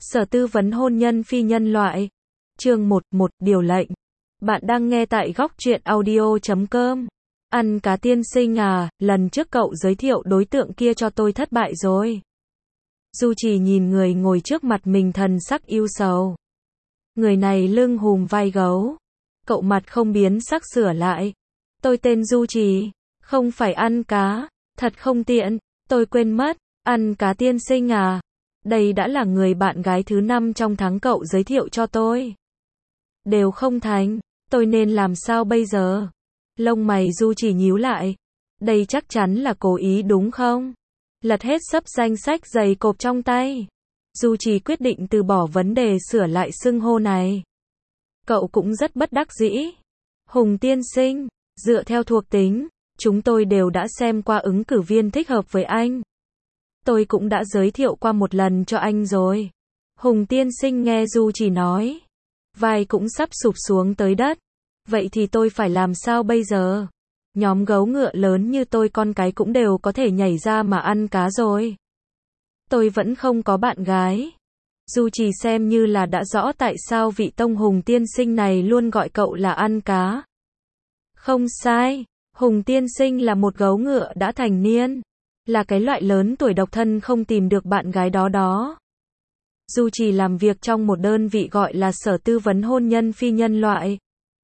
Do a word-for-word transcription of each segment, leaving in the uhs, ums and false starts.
Sở tư vấn hôn nhân phi nhân loại. Chương một, một điều lệnh. Bạn đang nghe tại góc truyện audio chấm com. Ăn cá tiên sinh à, lần trước cậu giới thiệu đối tượng kia cho tôi thất bại rồi. Du Trì nhìn người ngồi trước mặt mình thần sắc ưu sầu. Người này lưng hùm vai gấu. Cậu mặt không biến sắc sửa lại. Tôi tên Du Trì, không phải ăn cá, thật không tiện, tôi quên mất, ăn cá tiên sinh à. Đây đã là người bạn gái thứ năm trong tháng cậu giới thiệu cho tôi. Đều không thành, tôi nên làm sao bây giờ? Lông mày Du Trì nhíu lại. Đây chắc chắn là cố ý đúng không? Lật hết sấp danh sách dày cộp trong tay. Du Trì quyết định từ bỏ vấn đề sửa lại xưng hô này. Cậu cũng rất bất đắc dĩ. Hùng tiên sinh, dựa theo thuộc tính, chúng tôi đều đã xem qua ứng cử viên thích hợp với anh. Tôi cũng đã giới thiệu qua một lần cho anh rồi. Hùng tiên sinh nghe Du Trì nói. Vai cũng sắp sụp xuống tới đất. Vậy thì tôi phải làm sao bây giờ? Nhóm gấu ngựa lớn như tôi con cái cũng đều có thể nhảy ra mà ăn cá rồi. Tôi vẫn không có bạn gái. Du Trì xem như là đã rõ tại sao vị tông Hùng tiên sinh này luôn gọi cậu là ăn cá. Không sai, Hùng tiên sinh là một gấu ngựa đã thành niên. Là cái loại lớn tuổi độc thân không tìm được bạn gái đó đó. Du Trì làm việc trong một đơn vị gọi là Sở tư vấn hôn nhân phi nhân loại.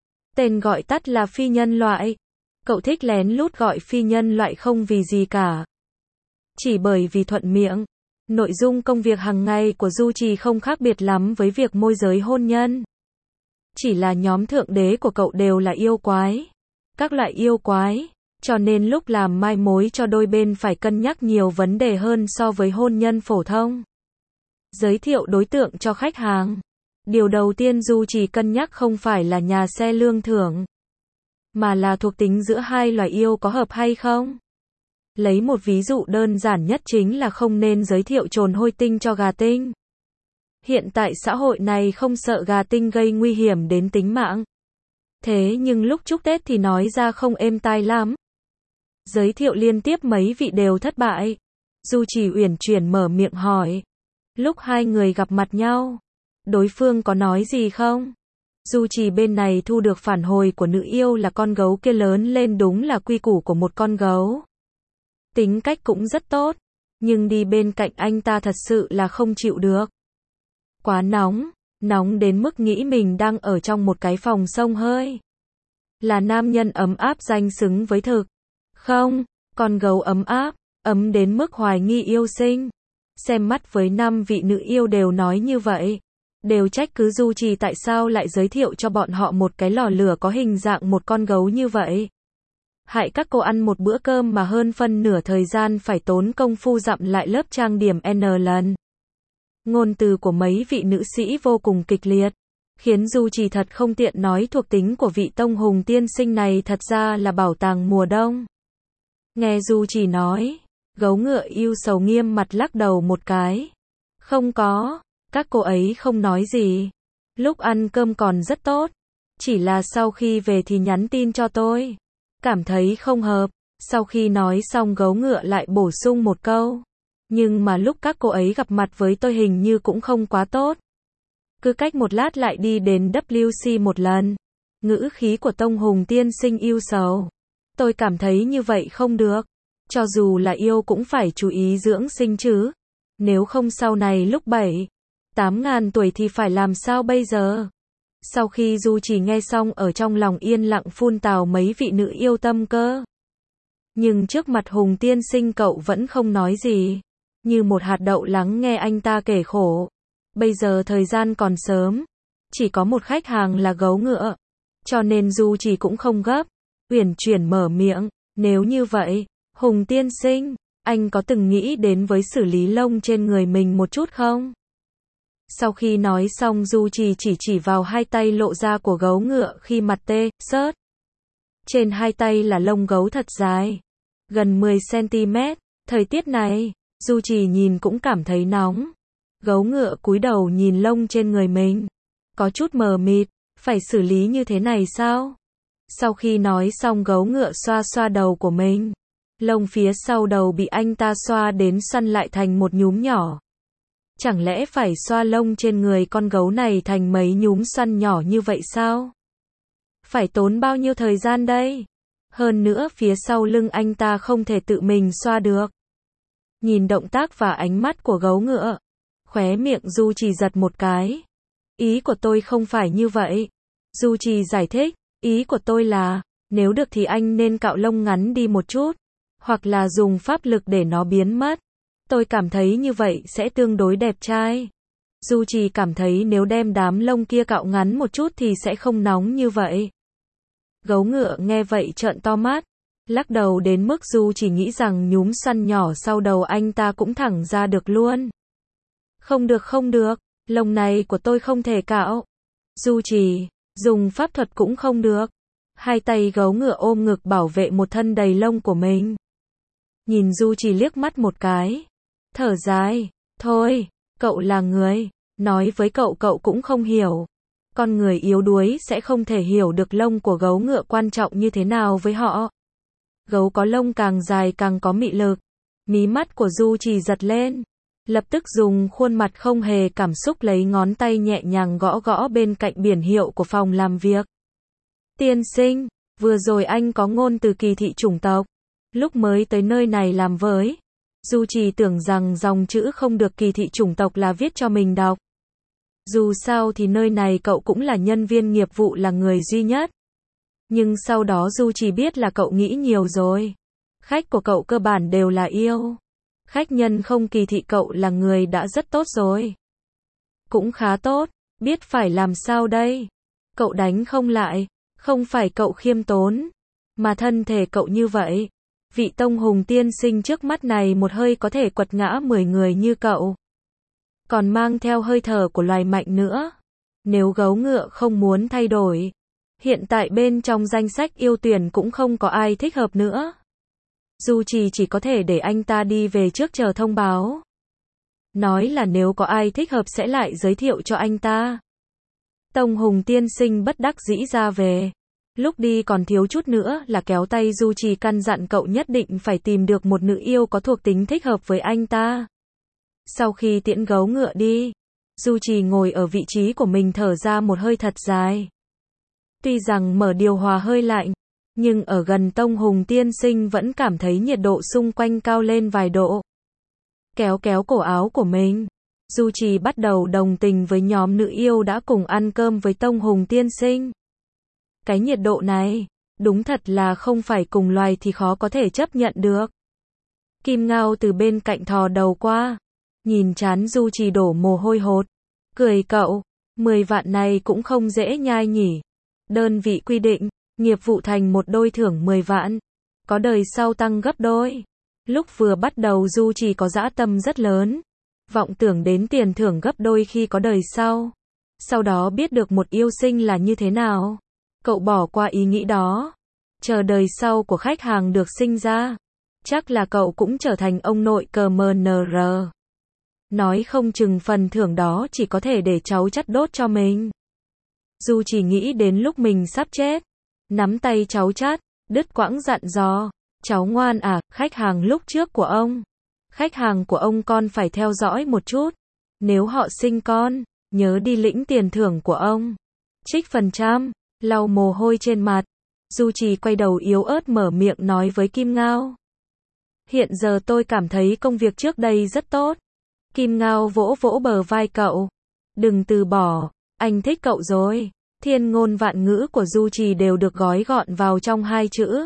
Tên gọi tắt là phi nhân loại. Cậu thích lén lút gọi phi nhân loại không vì gì cả. Chỉ bởi vì thuận miệng. Nội dung công việc hàng ngày của Du Trì không khác biệt lắm với việc môi giới hôn nhân. Chỉ là nhóm thượng đế của cậu đều là yêu quái. Các loại yêu quái. Cho nên lúc làm mai mối cho đôi bên phải cân nhắc nhiều vấn đề hơn so với hôn nhân phổ thông. Giới thiệu đối tượng cho khách hàng. Điều đầu tiên Du Trì cân nhắc không phải là nhà xe lương thưởng, mà là thuộc tính giữa hai loài yêu có hợp hay không. Lấy một ví dụ đơn giản nhất chính là không nên giới thiệu trồn hôi tinh cho gà tinh. Hiện tại xã hội này không sợ gà tinh gây nguy hiểm đến tính mạng. Thế nhưng lúc chúc Tết thì nói ra không êm tai lắm. Giới thiệu liên tiếp mấy vị đều thất bại. Du Trì uyển chuyển mở miệng hỏi. Lúc hai người gặp mặt nhau, đối phương có nói gì không? Du Trì bên này thu được phản hồi của nữ yêu là con gấu kia lớn lên đúng là quy củ của một con gấu. Tính cách cũng rất tốt, nhưng đi bên cạnh anh ta thật sự là không chịu được. Quá nóng, nóng đến mức nghĩ mình đang ở trong một cái phòng xông hơi. Là nam nhân ấm áp danh xứng với thực. Không, con gấu ấm áp, ấm đến mức hoài nghi yêu sinh. Xem mắt với năm vị nữ yêu đều nói như vậy. Đều trách cứ Du Trì tại sao lại giới thiệu cho bọn họ một cái lò lửa có hình dạng một con gấu như vậy. Hại các cô ăn một bữa cơm mà hơn phân nửa thời gian phải tốn công phu dặm lại lớp trang điểm N lần. Ngôn từ của mấy vị nữ sĩ vô cùng kịch liệt, khiến Du Trì thật không tiện nói thuộc tính của vị tông Hùng tiên sinh này thật ra là bảo tàng mùa đông. Nghe Du Trì nói, gấu ngựa yêu sầu nghiêm mặt lắc đầu một cái. Không có, các cô ấy không nói gì. Lúc ăn cơm còn rất tốt, chỉ là sau khi về thì nhắn tin cho tôi. Cảm thấy không hợp. Sau khi nói xong gấu ngựa lại bổ sung một câu. Nhưng mà lúc các cô ấy gặp mặt với tôi hình như cũng không quá tốt. Cứ cách một lát lại đi đến W C một lần. Ngữ khí của tông Hùng tiên sinh yêu sầu. Tôi cảm thấy như vậy không được. Cho dù là yêu cũng phải chú ý dưỡng sinh chứ. Nếu không sau này lúc bảy, tám ngàn tuổi thì phải làm sao bây giờ? Sau khi Du Trì nghe xong ở trong lòng yên lặng phun tào mấy vị nữ yêu tâm cơ. Nhưng trước mặt Hùng tiên sinh cậu vẫn không nói gì. Như một hạt đậu lắng nghe anh ta kể khổ. Bây giờ thời gian còn sớm. Chỉ có một khách hàng là gấu ngựa. Cho nên Du Trì cũng không gấp. Uyển chuyển mở miệng. Nếu như vậy, Hùng tiên sinh, anh có từng nghĩ đến với xử lý lông trên người mình một chút không? Sau khi nói xong Du Trì chỉ chỉ vào hai tay lộ ra của gấu ngựa khi mặt tê, xớt. Trên hai tay là lông gấu thật dài. Gần mười xăng ti mét. Thời tiết này, Du Trì nhìn cũng cảm thấy nóng. Gấu ngựa cúi đầu nhìn lông trên người mình. Có chút mờ mịt, phải xử lý như thế này sao? Sau khi nói xong gấu ngựa xoa xoa đầu của mình. Lông phía sau đầu bị anh ta xoa đến săn lại thành một nhúm nhỏ. Chẳng lẽ phải xoa lông trên người con gấu này thành mấy nhúm xoăn nhỏ như vậy sao? Phải tốn bao nhiêu thời gian đây? Hơn nữa phía sau lưng anh ta không thể tự mình xoa được. Nhìn động tác và ánh mắt của gấu ngựa, khóe miệng Du Trì giật một cái. Ý của tôi không phải như vậy. Du Trì giải thích, ý của tôi là, nếu được thì anh nên cạo lông ngắn đi một chút, hoặc là dùng pháp lực để nó biến mất. Tôi cảm thấy như vậy sẽ tương đối đẹp trai. Du Trì cảm thấy nếu đem đám lông kia cạo ngắn một chút thì sẽ không nóng như vậy. Gấu ngựa nghe vậy trợn to mắt, lắc đầu đến mức Du Trì nghĩ rằng nhúm xoăn nhỏ sau đầu anh ta cũng thẳng ra được luôn. Không được không được, lông này của tôi không thể cạo. Du Trì, dùng pháp thuật cũng không được. Hai tay gấu ngựa ôm ngực bảo vệ một thân đầy lông của mình. Nhìn Du Trì liếc mắt một cái, thở dài, thôi, cậu là người, nói với cậu cậu cũng không hiểu. Con người yếu đuối sẽ không thể hiểu được lông của gấu ngựa quan trọng như thế nào với họ. Gấu có lông càng dài càng có mị lực. Mí mắt của Du Trì giật lên, lập tức dùng khuôn mặt không hề cảm xúc lấy ngón tay nhẹ nhàng gõ gõ bên cạnh biển hiệu của phòng làm việc. Tiên sinh, vừa rồi anh có ngôn từ kỳ thị chủng tộc. Lúc mới tới nơi này làm với, Du Trì tưởng rằng dòng chữ không được kỳ thị chủng tộc là viết cho mình đọc. Dù sao thì nơi này cậu cũng là nhân viên nghiệp vụ, là người duy nhất. Nhưng sau đó Du Trì biết là cậu nghĩ nhiều rồi. Khách của cậu cơ bản đều là yêu. Khách nhân không kỳ thị cậu là người đã rất tốt rồi. Cũng khá tốt, biết phải làm sao đây? Cậu đánh không lại, không phải cậu khiêm tốn, mà thân thể cậu như vậy. Vị tông hùng tiên sinh trước mắt này một hơi có thể quật ngã mười người như cậu. Còn mang theo hơi thở của loài mạnh nữa. Nếu gấu ngựa không muốn thay đổi, hiện tại bên trong danh sách yêu tuyển cũng không có ai thích hợp nữa. Du Trì chỉ có thể để anh ta đi về trước chờ thông báo. Nói là nếu có ai thích hợp sẽ lại giới thiệu cho anh ta. Tông hùng tiên sinh bất đắc dĩ ra về. Lúc đi còn thiếu chút nữa là kéo tay Du Trì căn dặn cậu nhất định phải tìm được một nữ yêu có thuộc tính thích hợp với anh ta. Sau khi tiễn gấu ngựa đi, Du Trì ngồi ở vị trí của mình thở ra một hơi thật dài. Tuy rằng mở điều hòa hơi lạnh, nhưng ở gần tông hùng tiên sinh vẫn cảm thấy nhiệt độ xung quanh cao lên vài độ. Kéo kéo cổ áo của mình, Du Trì bắt đầu đồng tình với nhóm nữ yêu đã cùng ăn cơm với tông hùng tiên sinh. Cái nhiệt độ này, đúng thật là không phải cùng loài thì khó có thể chấp nhận được. Kim Ngao từ bên cạnh thò đầu qua, nhìn trán Du Trì đổ mồ hôi hột, cười cậu, mười vạn này cũng không dễ nhai nhỉ. Đơn vị quy định, nghiệp vụ thành một đôi thưởng mười vạn, có đời sau tăng gấp đôi. Lúc vừa bắt đầu Du Trì có dã tâm rất lớn, vọng tưởng đến tiền thưởng gấp đôi khi có đời sau. Sau đó biết được một yêu sinh là như thế nào, cậu bỏ qua ý nghĩ đó. Chờ đời sau của khách hàng được sinh ra, chắc là cậu cũng trở thành ông nội cờ mờ nờ rờ. Nói không chừng phần thưởng đó chỉ có thể để cháu chắt đốt cho mình. Du Trì nghĩ đến lúc mình sắp chết, nắm tay cháu chắt, đứt quãng dặn dò, cháu ngoan à, khách hàng lúc trước của ông, khách hàng của ông con phải theo dõi một chút, nếu họ sinh con, nhớ đi lĩnh tiền thưởng của ông, trích phần trăm. Lau mồ hôi trên mặt, Du Trì quay đầu yếu ớt mở miệng nói với Kim Ngao. Hiện giờ tôi cảm thấy công việc trước đây rất tốt. Kim Ngao vỗ vỗ bờ vai cậu. Đừng từ bỏ, anh thích cậu rồi. Thiên ngôn vạn ngữ của Du Trì đều được gói gọn vào trong hai chữ.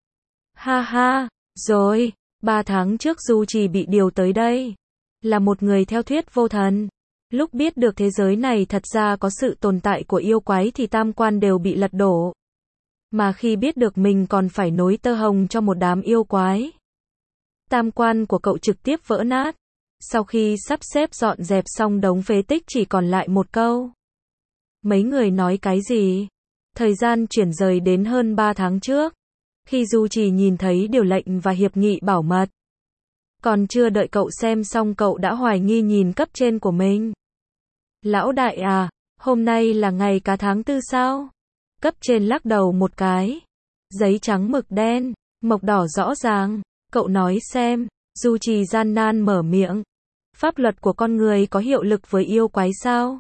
Ha ha, rồi, ba tháng trước Du Trì bị điều tới đây. Là một người theo thuyết vô thần. Lúc biết được thế giới này thật ra có sự tồn tại của yêu quái thì tam quan đều bị lật đổ. Mà khi biết được mình còn phải nối tơ hồng cho một đám yêu quái, tam quan của cậu trực tiếp vỡ nát. Sau khi sắp xếp dọn dẹp xong đống phế tích chỉ còn lại một câu. Mấy người nói cái gì? Thời gian chuyển rời đến hơn ba tháng trước. Khi Du Trì nhìn thấy điều lệnh và hiệp nghị bảo mật. Còn chưa đợi cậu xem xong cậu đã hoài nghi nhìn cấp trên của mình. Lão đại à, hôm nay là ngày cá tháng tư sao? Cấp trên lắc đầu một cái. Giấy trắng mực đen, mộc đỏ rõ ràng. Cậu nói xem. Du Trì gian nan mở miệng. Pháp luật của con người có hiệu lực với yêu quái sao?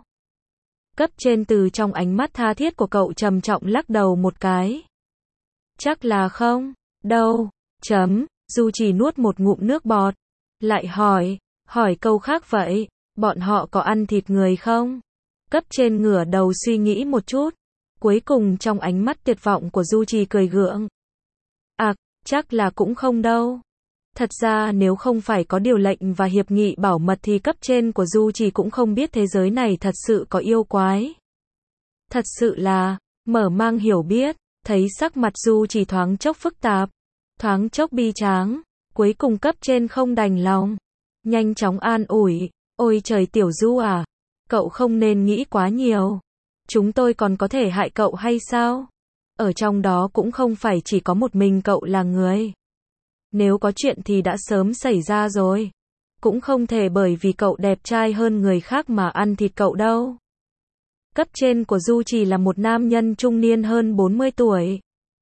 Cấp trên từ trong ánh mắt tha thiết của cậu trầm trọng lắc đầu một cái. Chắc là không, đâu, chấm, Du Trì nuốt một ngụm nước bọt. Lại hỏi, hỏi câu khác vậy, bọn họ có ăn thịt người không? Cấp trên ngửa đầu suy nghĩ một chút. Cuối cùng trong ánh mắt tuyệt vọng của Du Trì cười gượng. À, chắc là cũng không đâu. Thật ra nếu không phải có điều lệnh và hiệp nghị bảo mật thì cấp trên của Du Trì cũng không biết thế giới này thật sự có yêu quái. Thật sự là, mở mang hiểu biết, thấy sắc mặt Du Trì thoáng chốc phức tạp, thoáng chốc bi tráng, cuối cùng cấp trên không đành lòng. Nhanh chóng an ủi, ôi trời Tiểu Du à, cậu không nên nghĩ quá nhiều. Chúng tôi còn có thể hại cậu hay sao? Ở trong đó cũng không phải chỉ có một mình cậu là người. Nếu có chuyện thì đã sớm xảy ra rồi. Cũng không thể bởi vì cậu đẹp trai hơn người khác mà ăn thịt cậu đâu. Cấp trên của Du Trì là một nam nhân trung niên hơn bốn mươi tuổi.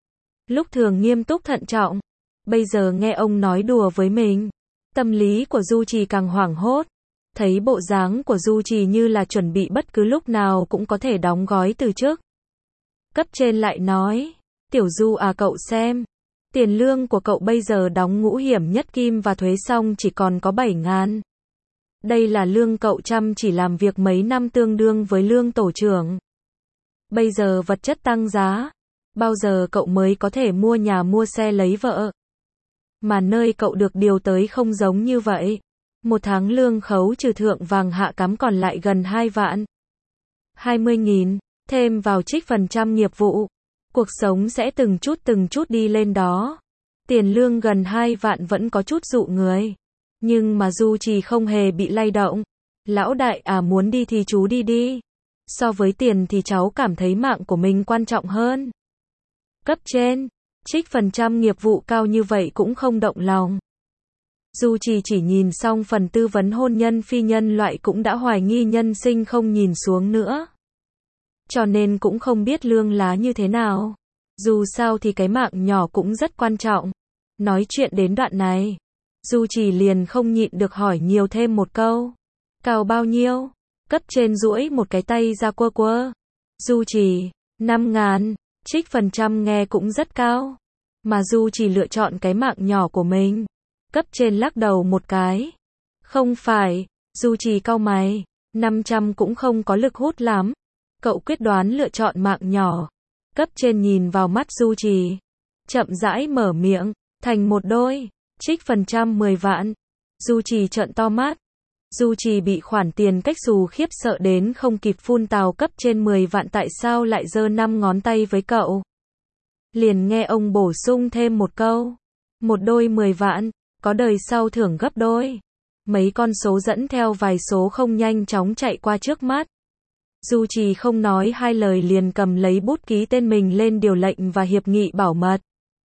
Lúc thường nghiêm túc thận trọng. Bây giờ nghe ông nói đùa với mình. Tâm lý của Du Trì càng hoảng hốt. Thấy bộ dáng của Du Trì như là chuẩn bị bất cứ lúc nào cũng có thể đóng gói từ chức. Cấp trên lại nói, Tiểu Du à cậu xem. Tiền lương của cậu bây giờ đóng ngũ hiểm nhất kim và thuế xong chỉ còn có bảy ngàn. Đây là lương cậu chăm chỉ làm việc mấy năm tương đương với lương tổ trưởng. Bây giờ vật chất tăng giá. Bao giờ cậu mới có thể mua nhà mua xe lấy vợ? Mà nơi cậu được điều tới không giống như vậy. Một tháng lương khấu trừ thượng vàng hạ cám còn lại gần hai vạn. hai mươi nghìn, thêm vào trích phần trăm nghiệp vụ. Cuộc sống sẽ từng chút từng chút đi lên đó. Tiền lương gần hai vạn vẫn có chút dụ người. Nhưng mà Du Trì không hề bị lay động. Lão đại à muốn đi thì chú đi đi. So với tiền thì cháu cảm thấy mạng của mình quan trọng hơn. Cấp trên, trích phần trăm nghiệp vụ cao như vậy cũng không động lòng. Du Trì chỉ nhìn xong phần tư vấn hôn nhân phi nhân loại cũng đã hoài nghi nhân sinh không nhìn xuống nữa. Cho nên cũng không biết lương lá như thế nào. Dù sao thì cái mạng nhỏ cũng rất quan trọng. Nói chuyện đến đoạn này, Du Trì liền không nhịn được hỏi nhiều thêm một câu. Cao bao nhiêu? Cấp trên duỗi một cái tay ra quơ quơ. Du Trì, năm ngàn, trích phần trăm nghe cũng rất cao. Mà Du Trì lựa chọn cái mạng nhỏ của mình. Cấp trên lắc đầu một cái. Không phải, Du Trì cau mày, năm trăm cũng không có lực hút lắm. Cậu quyết đoán lựa chọn mạng nhỏ. Cấp trên nhìn vào mắt Du Trì, chậm rãi mở miệng, thành một đôi, trích phần trăm mười vạn. Du Trì trợn to mắt. Du Trì bị khoản tiền cách xù khiếp sợ đến không kịp phun tào. Cấp trên mười vạn tại sao lại giơ năm ngón tay với cậu. Liền nghe ông bổ sung thêm một câu. Một đôi mười vạn, có đời sau thưởng gấp đôi. Mấy con số dẫn theo vài số không nhanh chóng chạy qua trước mắt. Du Trì không nói hai lời liền cầm lấy bút ký tên mình lên điều lệnh và hiệp nghị bảo mật.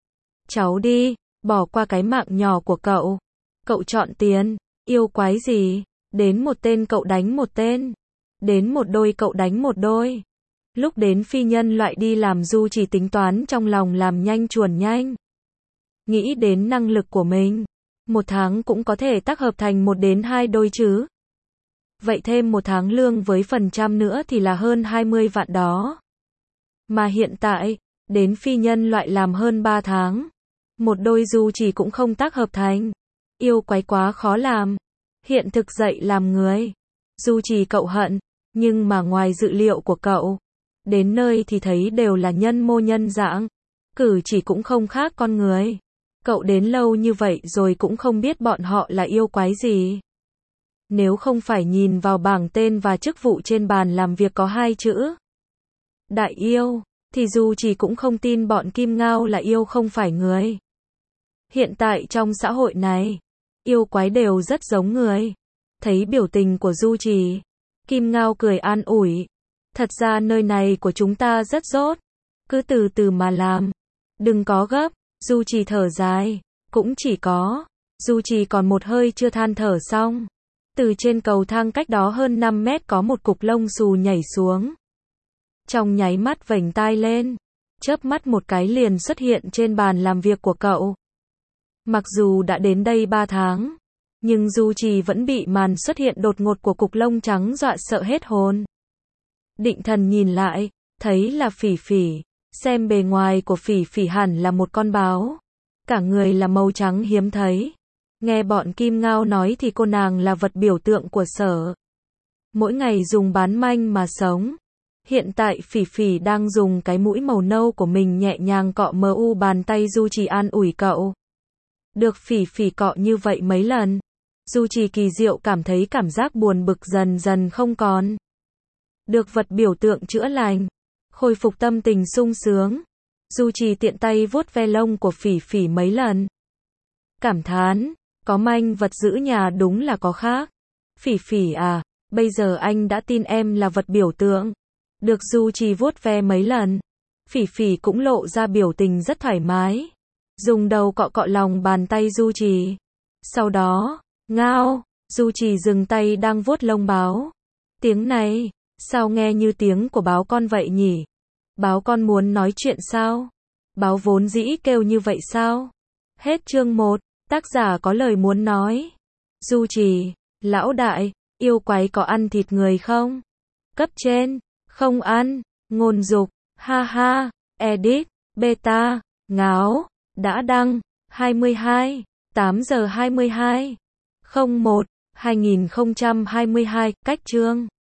Cháu đi, bỏ qua cái mạng nhỏ của cậu. Cậu chọn tiền, yêu quái gì, đến một tên cậu đánh một tên. Đến một đôi cậu đánh một đôi. Lúc đến phi nhân loại đi làm Du Trì tính toán trong lòng làm nhanh chuồn nhanh. Nghĩ đến năng lực của mình. Một tháng cũng có thể tác hợp thành một đến hai đôi chứ. Vậy thêm một tháng lương với phần trăm nữa thì là hơn hai mươi vạn đó. Mà hiện tại, đến phi nhân loại làm hơn ba tháng. Một đôi Du Trì cũng không tác hợp thành. Yêu quái quá khó làm. Hiện thực dạy làm người. Du Trì cậu hận, nhưng mà ngoài dự liệu của cậu. Đến nơi thì thấy đều là nhân mô nhân dạng. Cử chỉ cũng không khác con người. Cậu đến lâu như vậy rồi cũng không biết bọn họ là yêu quái gì. Nếu không phải nhìn vào bảng tên và chức vụ trên bàn làm việc có hai chữ Đại yêu, thì Du Trì cũng không tin bọn Kim Ngao là yêu không phải người. Hiện tại trong xã hội này, yêu quái đều rất giống người. Thấy biểu tình của Du Trì, Kim Ngao cười an ủi. Thật ra nơi này của chúng ta rất rốt. Cứ từ từ mà làm. Đừng có gấp. Du Trì thở dài. Cũng chỉ có. Du Trì còn một hơi chưa than thở xong. Từ trên cầu thang cách đó hơn năm mét có một cục lông xù nhảy xuống. Trong nháy mắt vểnh tai lên. Chớp mắt một cái liền xuất hiện trên bàn làm việc của cậu. Mặc dù đã đến đây ba tháng. Nhưng Du Trì vẫn bị màn xuất hiện đột ngột của cục lông trắng dọa sợ hết hồn. Định thần nhìn lại, thấy là Phỉ Phỉ. Xem bề ngoài của Phỉ Phỉ hẳn là một con báo. Cả người là màu trắng hiếm thấy. Nghe bọn Kim Ngao nói thì cô nàng là vật biểu tượng của Sở. Mỗi ngày dùng bán manh mà sống. Hiện tại Phỉ Phỉ đang dùng cái mũi màu nâu của mình nhẹ nhàng cọ mờ u bàn tay Du Trì an ủi cậu. Được Phỉ Phỉ cọ như vậy mấy lần, Du Trì kỳ diệu cảm thấy cảm giác buồn bực dần dần không còn. Được vật biểu tượng chữa lành, khôi phục tâm tình sung sướng. Du Trì tiện tay vuốt ve lông của Phỉ Phỉ mấy lần. Cảm thán, có manh vật giữ nhà đúng là có khác. Phỉ Phỉ à, bây giờ anh đã tin em là vật biểu tượng. Được Du Trì vuốt ve mấy lần, Phỉ Phỉ cũng lộ ra biểu tình rất thoải mái. Dùng đầu cọ cọ lòng bàn tay Du Trì. Sau đó, ngao, Du Trì dừng tay đang vuốt lông báo. Tiếng này, sao nghe như tiếng của báo con vậy nhỉ? Báo con muốn nói chuyện sao? Báo vốn dĩ kêu như vậy sao? Hết chương một, tác giả có lời muốn nói. Du Trì, lão đại, yêu quái có ăn thịt người không? Cấp trên, không ăn, ngôn dục, ha ha, edit, beta, ngáo, đã đăng, hai mươi hai, tám giờ hai mươi hai, không một, hai nghìn không trăm hai mươi hai, cách chương.